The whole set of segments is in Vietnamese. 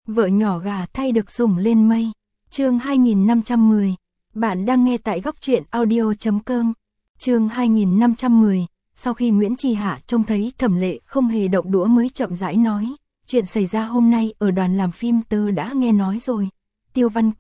Vợ nhỏ gà thay được sủng lên mây. Chương 2510. Bạn đang nghe tại góc truyện audio.com. Chương 2510. Sau khi Nguyễn Chi Hạ trông thấy Thẩm Lệ không hề động đũa mới chậm rãi nói, chuyện xảy ra hôm nay ở đoàn làm phim tớ đã nghe nói rồi. Tiêu Văn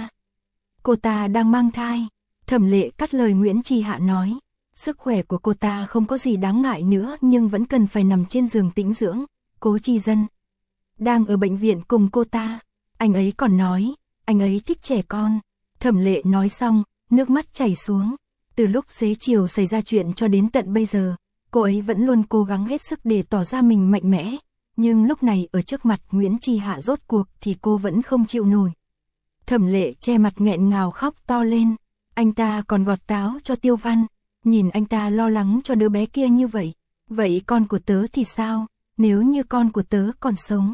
cô ta đang mang thai. Thẩm Lệ cắt lời Nguyễn Chi Hạ nói, sức khỏe của cô ta không có gì đáng ngại nữa nhưng vẫn cần phải nằm trên giường tĩnh dưỡng. Cố Chi Dân đang ở bệnh viện cùng cô ta. Anh ấy còn nói, anh ấy thích trẻ con. Thẩm Lệ nói xong, nước mắt chảy xuống. Từ lúc xế chiều xảy ra chuyện cho đến tận bây giờ, cô ấy vẫn luôn cố gắng hết sức để tỏ ra mình mạnh mẽ. Nhưng lúc này ở trước mặt Nguyễn Chi Hạ rốt cuộc thì cô vẫn không chịu nổi. Thẩm Lệ che mặt nghẹn ngào khóc to lên. Anh ta còn gọt táo cho Tiêu Văn. Nhìn anh ta lo lắng cho đứa bé kia như vậy. Vậy con của tớ thì sao? Nếu như con của tớ còn sống,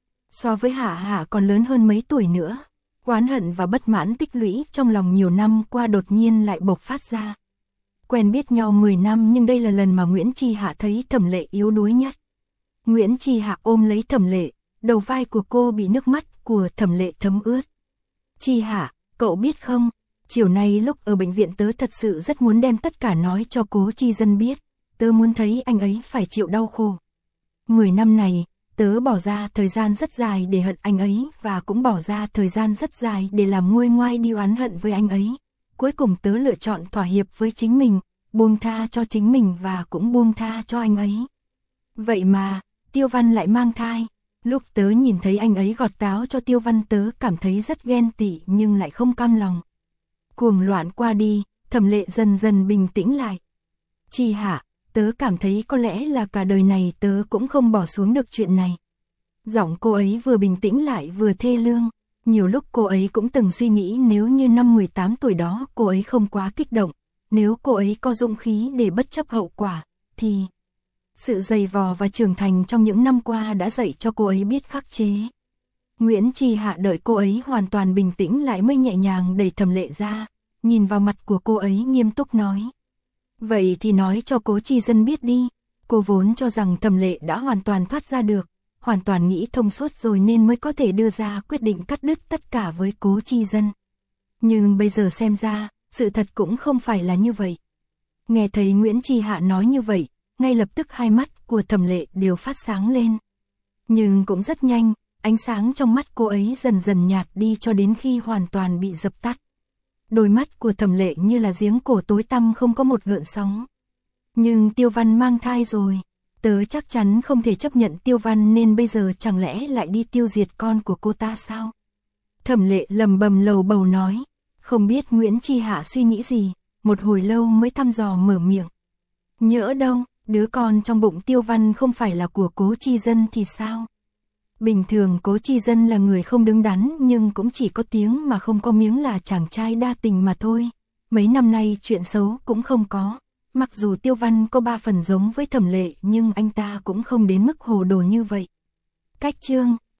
so với Hạ Hạ còn lớn hơn mấy tuổi nữa. Oán hận và bất mãn tích lũy trong lòng nhiều năm qua đột nhiên lại bộc phát ra. Quen biết nhau 10 năm nhưng đây là lần mà Nguyễn Chi Hạ thấy Thẩm Lệ yếu đuối nhất. Nguyễn Chi Hạ ôm lấy Thẩm Lệ, đầu vai của cô bị nước mắt của Thẩm Lệ thấm ướt. Chi Hạ, cậu biết không, chiều nay lúc ở bệnh viện tớ thật sự rất muốn đem tất cả nói cho Cố Chi Dân biết. Tớ muốn thấy anh ấy phải chịu đau khổ. 10 năm này, tớ bỏ ra thời gian rất dài để hận anh ấy và cũng bỏ ra thời gian rất dài để làm nguôi ngoai đi oán hận với anh ấy. Cuối cùng tớ lựa chọn thỏa hiệp với chính mình, buông tha cho chính mình và cũng buông tha cho anh ấy. Vậy mà, Tiêu Văn lại mang thai. Lúc tớ nhìn thấy anh ấy gọt táo cho Tiêu Văn tớ cảm thấy rất ghen tị nhưng lại không cam lòng. Cuồng loạn qua đi, Thẩm Lệ dần dần bình tĩnh lại. Chi Hạ, tớ cảm thấy có lẽ là cả đời này tớ cũng không bỏ xuống được chuyện này. Giọng cô ấy vừa bình tĩnh lại vừa thê lương. Nhiều lúc cô ấy cũng từng suy nghĩ nếu như năm 18 tuổi đó cô ấy không quá kích động, nếu cô ấy có dũng khí để bất chấp hậu quả, thì sự dày vò và trưởng thành trong những năm qua đã dạy cho cô ấy biết khắc chế. Nguyễn Chi Hạ đợi cô ấy hoàn toàn bình tĩnh lại mới nhẹ nhàng đẩy Thẩm Lệ ra, nhìn vào mặt của cô ấy nghiêm túc nói. Vậy thì nói cho Cố Chi Dân biết đi. Cô vốn cho rằng Thẩm Lệ đã hoàn toàn thoát ra được, hoàn toàn nghĩ thông suốt rồi nên mới có thể đưa ra quyết định cắt đứt tất cả với Cố Chi Dân. Nhưng bây giờ xem ra, sự thật cũng không phải là như vậy. Nghe thấy Nguyễn Chi Hạ nói như vậy, ngay lập tức hai mắt của Thẩm Lệ đều phát sáng lên. Nhưng cũng rất nhanh, ánh sáng trong mắt cô ấy dần dần nhạt đi cho đến khi hoàn toàn bị dập tắt. Đôi mắt của Thẩm Lệ như là giếng cổ tối tăm không có một gợn sóng. Nhưng Tiêu Văn mang thai rồi. Tớ chắc chắn không thể chấp nhận Tiêu Văn nên bây giờ chẳng lẽ lại đi tiêu diệt con của cô ta sao? Thẩm Lệ lầm bầm lầu bầu nói. Không biết Nguyễn Chi Hạ suy nghĩ gì, một hồi lâu mới thăm dò mở miệng. Nhỡ đâu, đứa con trong bụng Tiêu Văn không phải là của Cố Chi Dân thì sao? Bình thường Cố Chi Dân là người không đứng đắn nhưng cũng chỉ có tiếng mà không có miếng là chàng trai đa tình mà thôi. Mấy năm nay chuyện xấu cũng không có. Mặc dù Tiêu Văn có 3 phần giống với Thẩm Lệ nhưng anh ta cũng không đến mức hồ đồ như vậy. Cách chương